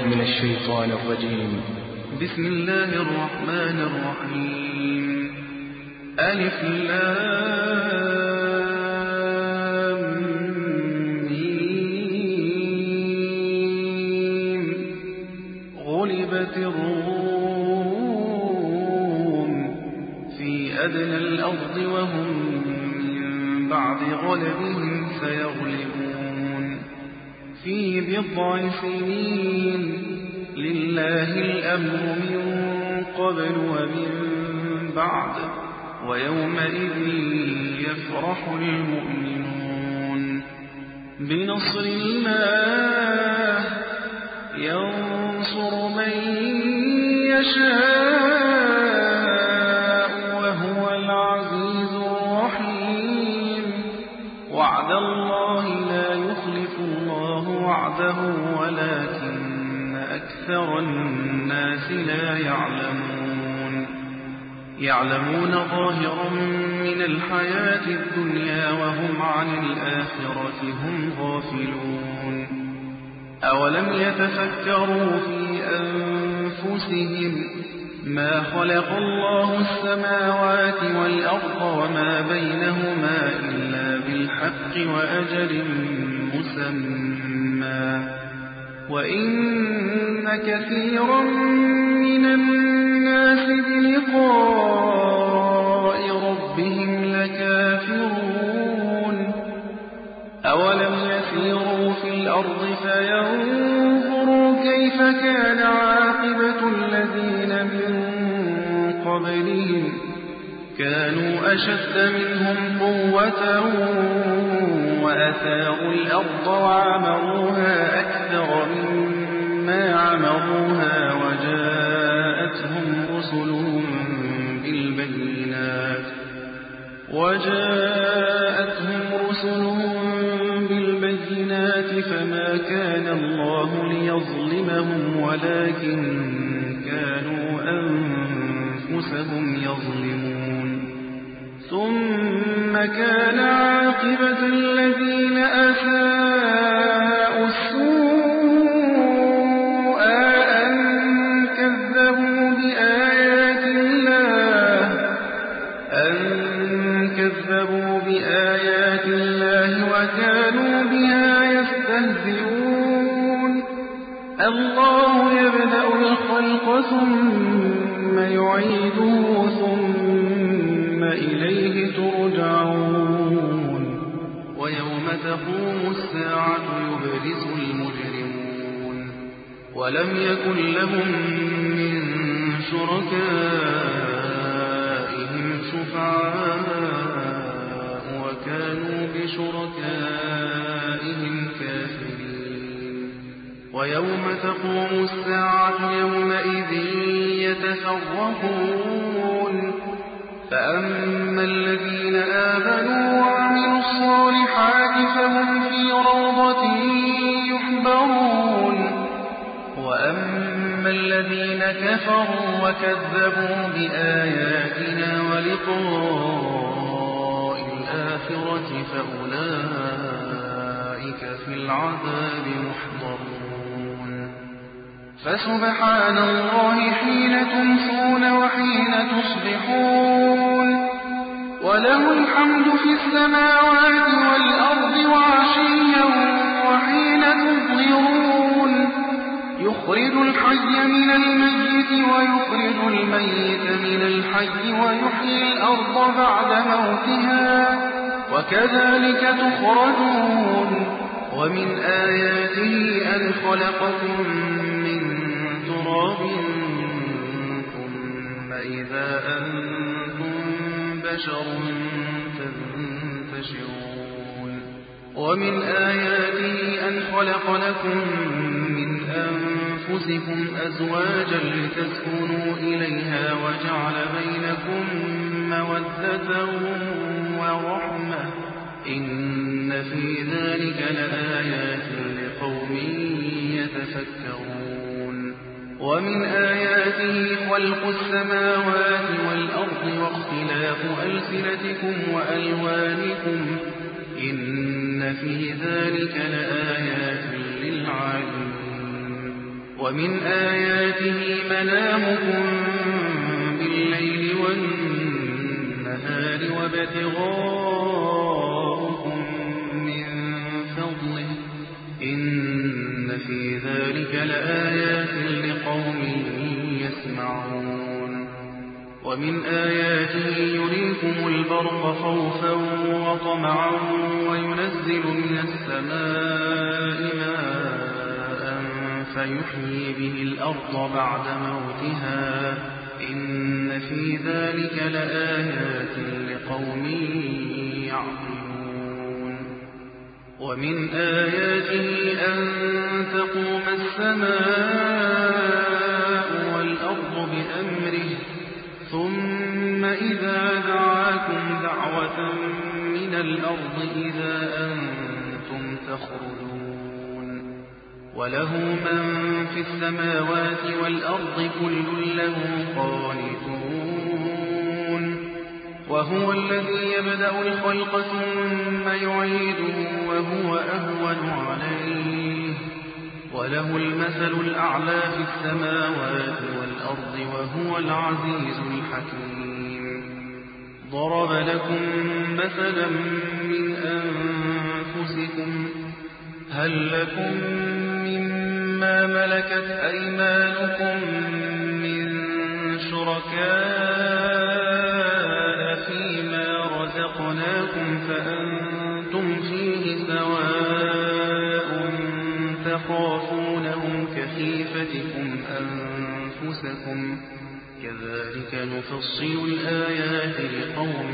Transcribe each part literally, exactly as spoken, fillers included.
من الشيطان الرجيم. بسم الله الرحمن الرحيم. ألف لام ميم. غلبت الروم في أدنى الأرض وهم من بعد غلبهم سيغلبون في بضع سنين. لله الأمر من قبل ومن بعد ويومئذ يفرح المؤمنون بنصر الله ينصر من يشاء وهو العزيز الرحيم. وعد الله لا يخلف الله وعده ولكن أكثر الناس لا يعلمون. يعلمون ظاهرا من الحياة الدنيا وهم عن الآخرة هم غافلون. أولم يتفكروا في أنفسهم ما خلق الله السماوات والأرض وما بينهما إلا بالحق وأجل مسمى وإن كثيرا من الناس بلقاء ربهم لكافرون. أولم يسيروا في الأرض فينظروا كيف كان عاقبة الذين من قبلهم كانوا أشد منهم قوة وأثاروا الأرض وعمروها أكثر مما عمروها وجاءتهم رسلهم بالبينات وجاءتهم رسلهم بالبينات فما كان الله ليظلمهم ولكن كانوا أنفسهم يظلمون. ثم كان عاقبة الذين أساءوا السوء أن كذبوا بآيات الله أن كذبوا بآيات الله وكانوا بها يستهزئون. الله يبدأ الخلق ثم يعيده ثم إليه ترجعون. ويوم تقوم الساعة يبرز المجرمون ولم يكن لهم من شركائهم شفعاء وكانوا بشركائهم كافرين. ويوم تقوم الساعة يومئذ يتفرقون فأما الذين آمنوا وعملوا الصالحات فهم في روضة يحبرون وأما الذين كفروا وكذبوا بآياتنا ولقاء الآخرة فأولئك في العذاب محضرون. فسبحان الله حين تمسون وحين تصبحون وله الحمد في السماوات والأرض وعشيا وحين تظهرون. يخرج الحي من الميت ويخرج الميت من الحي ويحيي الأرض بعد موتها وكذلك تخرجون. ومن آياته أن خلقكم من تراب ثم إذا أنتم بشر تنتشرون. ومن آياته أن خلق لكم من أنفسكم أزواجا لتسكنوا إليها وجعل بينكم مودة ورحمة إن في ذلك لآيات لقوم يتفكرون. ومن آياته خلق السماوات والأرض واختلاف ألسنتكم وألوانكم إن في ذلك لآيات للعالمين. ومن آياته منامكم بالليل والنهار وابتغاؤكم من فضله إن في ذلك لآيات لقوم يسمعون ومن آياته يريكم البرق خوفا وطمعا وينزل من السماء ماء فيحيي به الأرض بعد موتها إن في ذلك لآيات لقوم يعقلون ومن آياته أن تقوم السماء والأرض بأمره ثم إذا دعاكم دعوة من الأرض إذا أنتم تخرجون وله من في السماوات والأرض كل له قانتون وهو الذي يبدأ الخلق ثم يعيده وهو أهون عليه وله المثل الأعلى في السماوات والأرض وهو العزيز الحكيم ضرب لكم مثلا من أنفسكم هل لكم مما ملكت أيمانكم من شركاء فيما رزقناكم فأنتم فيه سواء تخافونهم كخيفتكم أنفسكم كذلك نفصل الآيات لقوم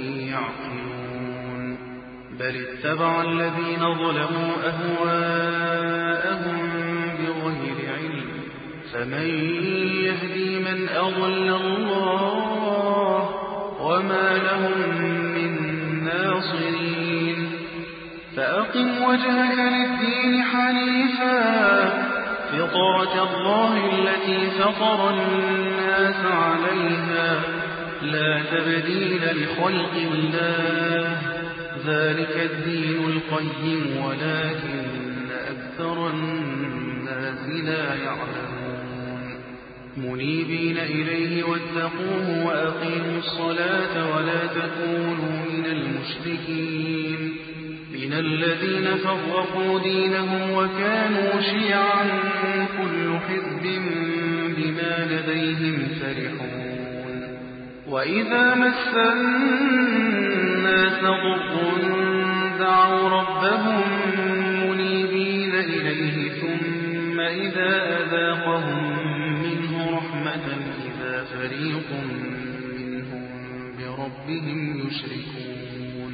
يعقلون بل اتبع الذين ظلموا أهواءهم بغير علم فمن يهدي من أضل الله وما لهم من ناصرين فأقم وجهك للدين حنيفا فطرة الله التي فطر الناس عليها لا تبديل لخلق الله ذلك الدين القيم ولكن أكثر الناس لا يعلمون منيبين إليه واتقوه وأقيموا الصلاة ولا تكونوا من المشركين من الذين فرقوا دينهم وكانوا شيعا كل حزب بما لديهم فرحون وإذا مس الناس ضر دعوا ربهم منيبين إليه ثم إذا أذاقهم منه رحمة إذا فريق منهم بربهم يشركون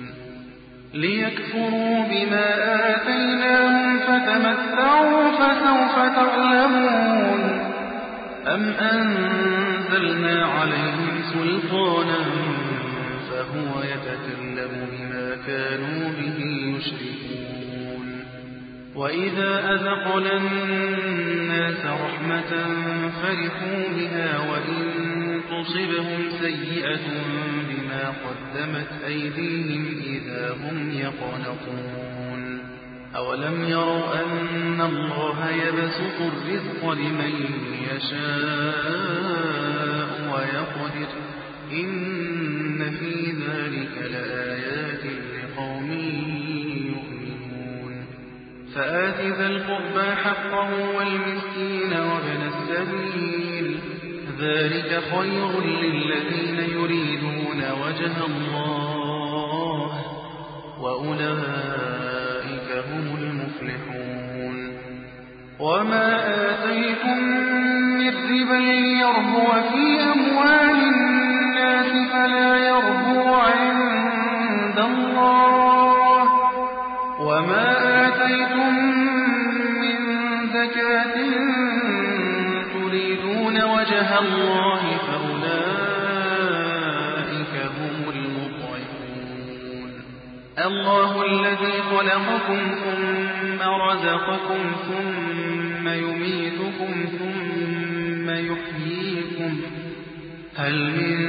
ليكفروا بما آتيناهم فتمتعوا فسوف تعلمون أم أنزلنا عليهم سلطانا فهو يتكلم بما كانوا به يشركون وإذا أذقنا الناس رحمة فرحوا بها وإن تصبهم سيئة بما قدمت أيديهم إذا هم يقنطون أولم يروا أن الله يبسط الرزق لمن يشاء ويقدر إن في ذلك لآيات لقوم يؤمنون فآت ذا القربى حقه والمسكين وابن السبيل ذلك خير للذين يريدون وجه الله وأولئك هم المفلحون وما آتيتم من ربا ليربو في أموال الناس فلا يربو عند الله وما آتيتم من زكاة تريدون وجه الله فأولئك هم المضعفون الله الذي خلقكم ثم رزقكم ثم يميتكم ثم يحييكم هل من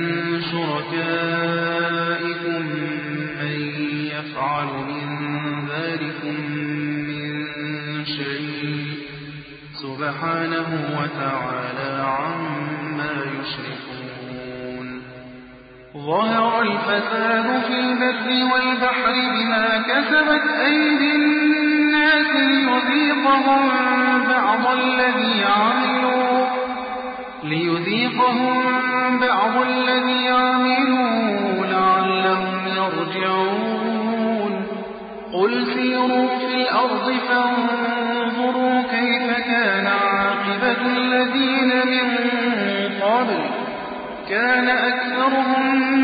شركائكم من يفعل من ذلكم من شيء سبحانه سبحانه وتعالى عما يشركون ظهر الفساد في البر والبحر بما كسبت أيدي الناس ليذيقهم بعض الذي عملوا ليذيقهم بعض الذي عملوا لعلهم يرجعون قل سيروا في الأرض فانظروا كيف كان عاقبة الذين من قبل كان أكثرهم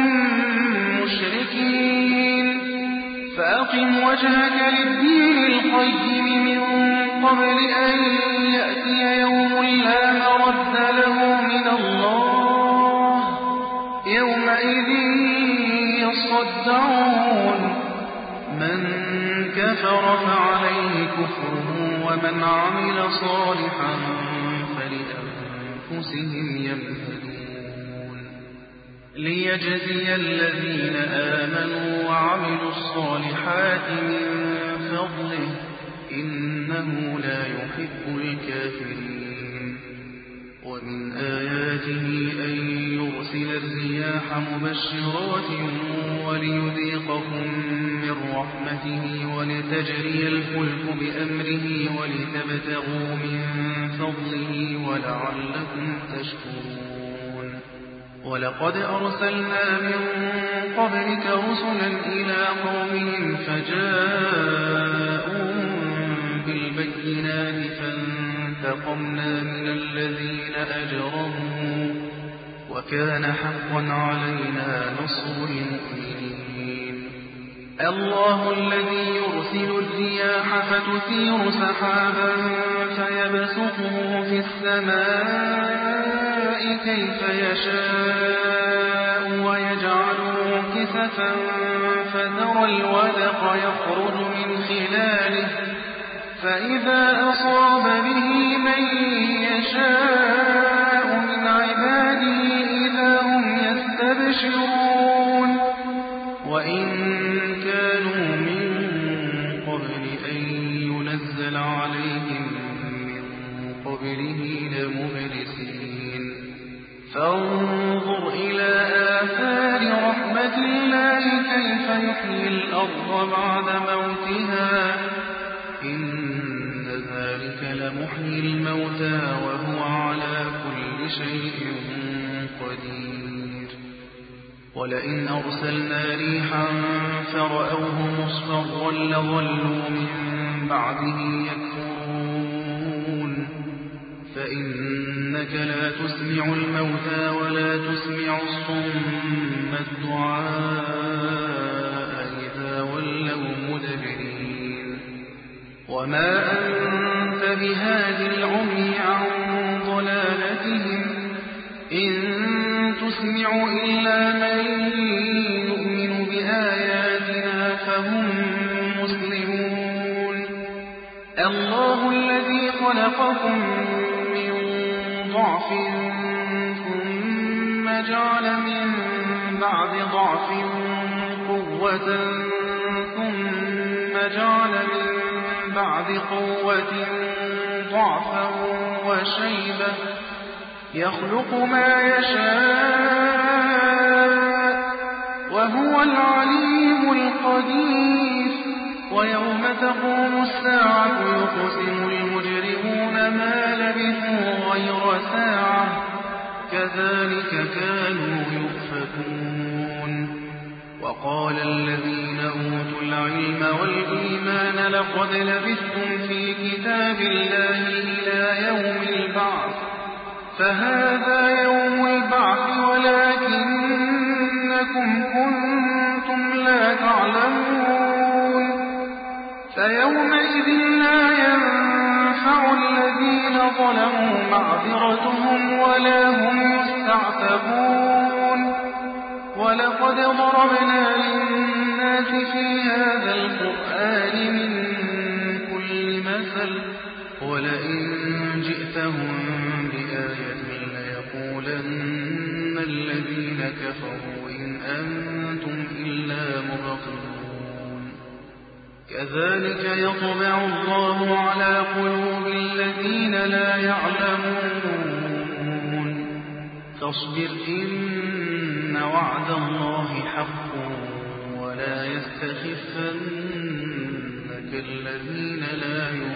مشركين فأقم وجهك للدين القيم من قبل أن يأتي يوم لا مرد له من الله يومئذ يصدعون من كفر فعليه كفره ومن عمل صالحا فلأنفسهم يمهدون ليجزي الذين آمنوا وعملوا الصالحات من فضله إنه لا يحب الكافرين ومن آياته أن يرسل الرياح مبشرات وليذيقكم من رحمته ولتجري الفلك بأمره ولتبتغوا من فضله ولعلكم تشكرون ولقد أرسلنا من قبلك رسلا إلى قومهم فجاءوا بالبينات فانتقمنا من الذين أجرموا وكان حقا علينا نصر المؤمنين الله الذي يرسل الرياح فتثير سحابا فيبسطه في السماء كيف يشاء ويجعله كسفا فترى الودق يخرج من خلاله فإذا أصاب به من يشاء من عباده إذا هم يستبشرون وإن كانوا من قبل أن ينزل عليهم من قبله لمبلسين فانظر إلى آثار رحمة الله كيف يحيي الأرض بعد موتها إن ذلك لمحيي الموتى وهو على كل شيء قدير ولئن أرسلنا ريحا فرأوه مصفرا لظلوا من بعده يكفرون فإنك لا تسمع الموتى ولا تسمع الصم الدعاء إذا ولوا مدبرين وما أنت بهاد العمي عن ضلالتهم إن تسمع إلا من يؤمن بآياتنا فهم مسلمون الله الذي خلقكم من ضعف ثم جعل من بعد ضعف قوة ثم جعل من بعد قوة ضعفا وشيبة يخلق ما يشاء وهو العليم القدير ويوم تقوم الساعة يقسم المجرمون ما لبثوا غير ساعة كذلك كانوا يؤفكون وقال الذين أوتوا العلم والإيمان لقد لبثتم في كتاب الله إلى يوم البعث فهذا يوم البعث ولكنكم كنتم لا تعلمون فيومئذ لا ينفع الذين ظلموا معذرتهم ولا هم يستعتبون ولقد ضربنا للناس في هذا القرآن من كل مثل ولئن جئتهم بآية ليقولن الذين كفروا إن أنتم إلا مبطلون كذلك يطبع الله على قلوب الذين الذين لا يعلمون فاصبر إن وعد الله حق ولا يستخفنك الذين لا يؤمنون